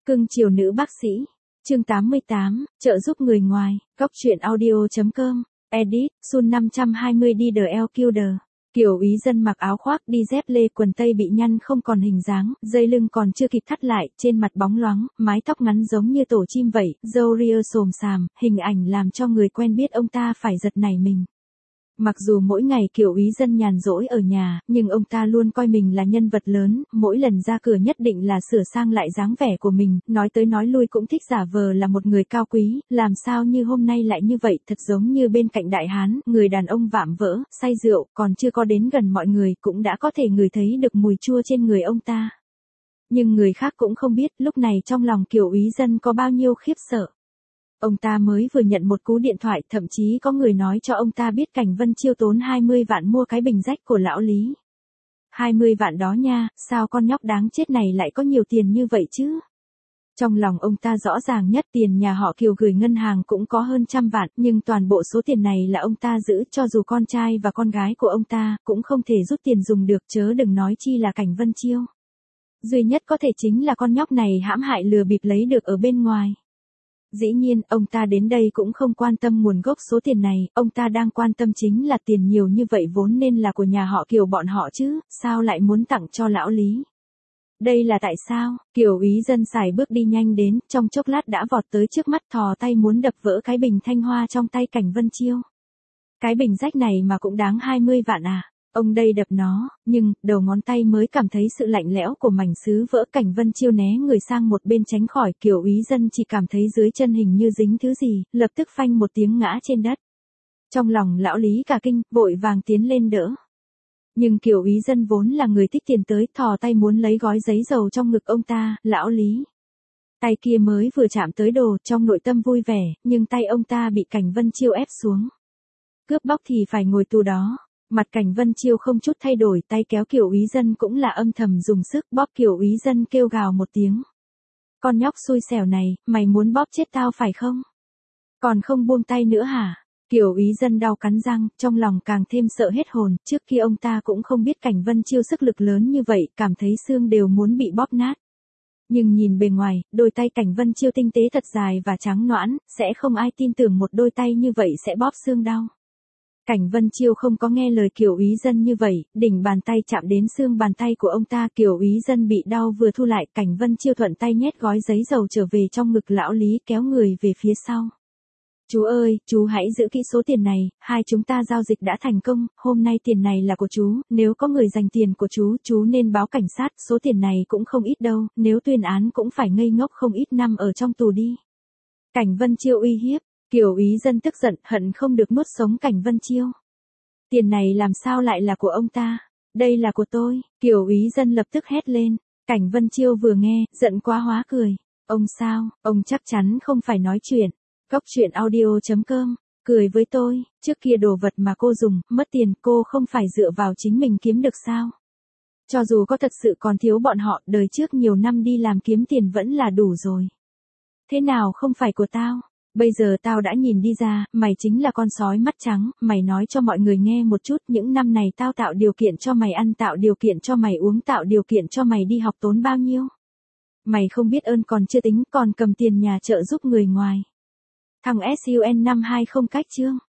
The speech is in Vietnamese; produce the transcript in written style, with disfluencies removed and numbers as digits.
Cưng chiều nữ bác sĩ. Chương 88, trợ giúp người ngoài. Góc truyện audio.com. Edit, Sun 520 đi The Killer. Kiểu ý dân mặc áo khoác đi dép lê, quần tây bị nhăn không còn hình dáng, dây lưng còn chưa kịp thắt lại, trên mặt bóng loáng, mái tóc ngắn giống như tổ chim vậy, râu ria xồm xàm, hình ảnh làm cho người quen biết ông ta phải giật nảy mình. Mặc dù mỗi ngày Kiểu ý dân nhàn rỗi ở nhà, nhưng ông ta luôn coi mình là nhân vật lớn, mỗi lần ra cửa nhất định là sửa sang lại dáng vẻ của mình, nói tới nói lui cũng thích giả vờ là một người cao quý, làm sao như hôm nay lại như vậy, thật giống như bên cạnh đại hán, người đàn ông vạm vỡ, say rượu, còn chưa có đến gần mọi người, cũng đã có thể ngửi thấy được mùi chua trên người ông ta. Nhưng người khác cũng không biết, lúc này trong lòng Kiểu ý dân có bao nhiêu khiếp sợ. Ông ta mới vừa nhận một cú điện thoại, thậm chí có người nói cho ông ta biết Cảnh Vân Chiêu tốn 20 vạn mua cái bình rách của lão Lý. 20 vạn đó nha, sao con nhóc đáng chết này lại có nhiều tiền như vậy chứ? Trong lòng ông ta rõ ràng nhất, tiền nhà họ Kiều gửi ngân hàng cũng có hơn 100 vạn, nhưng toàn bộ số tiền này là ông ta giữ, cho dù con trai và con gái của ông ta cũng không thể rút tiền dùng được, chớ đừng nói chi là Cảnh Vân Chiêu. Duy nhất có thể chính là con nhóc này hãm hại lừa bịp lấy được ở bên ngoài. Dĩ nhiên, ông ta đến đây cũng không quan tâm nguồn gốc số tiền này, ông ta đang quan tâm chính là tiền nhiều như vậy vốn nên là của nhà họ Kiều bọn họ chứ, sao lại muốn tặng cho lão Lý? Đây là tại sao? Kiểu ý dân xài bước đi nhanh đến, trong chốc lát đã vọt tới trước mắt, thò tay muốn đập vỡ cái bình thanh hoa trong tay Cảnh Vân Chiêu. Cái bình rách này mà cũng đáng 20 vạn à? Ông đây đập nó, nhưng, đầu ngón tay mới cảm thấy sự lạnh lẽo của mảnh sứ vỡ. Cảnh Vân Chiêu né người sang một bên tránh khỏi, Kiểu ý dân chỉ cảm thấy dưới chân hình như dính thứ gì, lập tức phanh một tiếng ngã trên đất. Trong lòng lão Lý cả kinh, vội vàng tiến lên đỡ. Nhưng Kiểu ý dân vốn là người thích tiền tới, thò tay muốn lấy gói giấy dầu trong ngực ông ta, lão Lý. Tay kia mới vừa chạm tới đồ, trong nội tâm vui vẻ, nhưng tay ông ta bị Cảnh Vân Chiêu ép xuống. Cướp bóc thì phải ngồi tù đó. Mặt Cảnh Vân Chiêu không chút thay đổi, tay kéo Kiểu ý dân cũng là âm thầm dùng sức bóp. Kiểu ý dân kêu gào một tiếng. Con nhóc xui xẻo này, mày muốn bóp chết tao phải không? Còn không buông tay nữa hả? Kiểu ý dân đau cắn răng, trong lòng càng thêm sợ hết hồn, trước khi ông ta cũng không biết Cảnh Vân Chiêu sức lực lớn như vậy, cảm thấy xương đều muốn bị bóp nát. Nhưng nhìn bề ngoài, đôi tay Cảnh Vân Chiêu tinh tế thật dài và trắng nõn, sẽ không ai tin tưởng một đôi tay như vậy sẽ bóp xương đau. Cảnh Vân Chiêu không có nghe lời Kiểu ý dân như vậy, đỉnh bàn tay chạm đến xương bàn tay của ông ta, Kiểu ý dân bị đau vừa thu lại, Cảnh Vân Chiêu thuận tay nhét gói giấy dầu trở về trong ngực lão Lý, kéo người về phía sau. Chú ơi, chú hãy giữ kỹ số tiền này, hai chúng ta giao dịch đã thành công, hôm nay tiền này là của chú, nếu có người giành tiền của chú nên báo cảnh sát, số tiền này cũng không ít đâu, nếu tuyên án cũng phải ngây ngốc không ít năm ở trong tù đi. Cảnh Vân Chiêu uy hiếp. Kiểu ý dân tức giận, hận không được nuốt sống Cảnh Vân Chiêu. Tiền này làm sao lại là của ông ta? Đây là của tôi. Kiểu ý dân lập tức hét lên. Cảnh Vân Chiêu vừa nghe, giận quá hóa cười. Ông sao, ông chắc chắn không phải nói chuyện. Góc truyện audio.com. Cười với tôi, trước kia đồ vật mà cô dùng, mất tiền, cô không phải dựa vào chính mình kiếm được sao? Cho dù có thật sự còn thiếu bọn họ, đời trước nhiều năm đi làm kiếm tiền vẫn là đủ rồi. Thế nào không phải của tao? Bây giờ tao đã nhìn đi ra, mày chính là con sói mắt trắng, mày nói cho mọi người nghe một chút, những năm này tao tạo điều kiện cho mày ăn, tạo điều kiện cho mày uống, tạo điều kiện cho mày đi học tốn bao nhiêu. Mày không biết ơn còn chưa tính, còn cầm tiền nhà trợ giúp người ngoài. Thằng SUN 520 cách chương.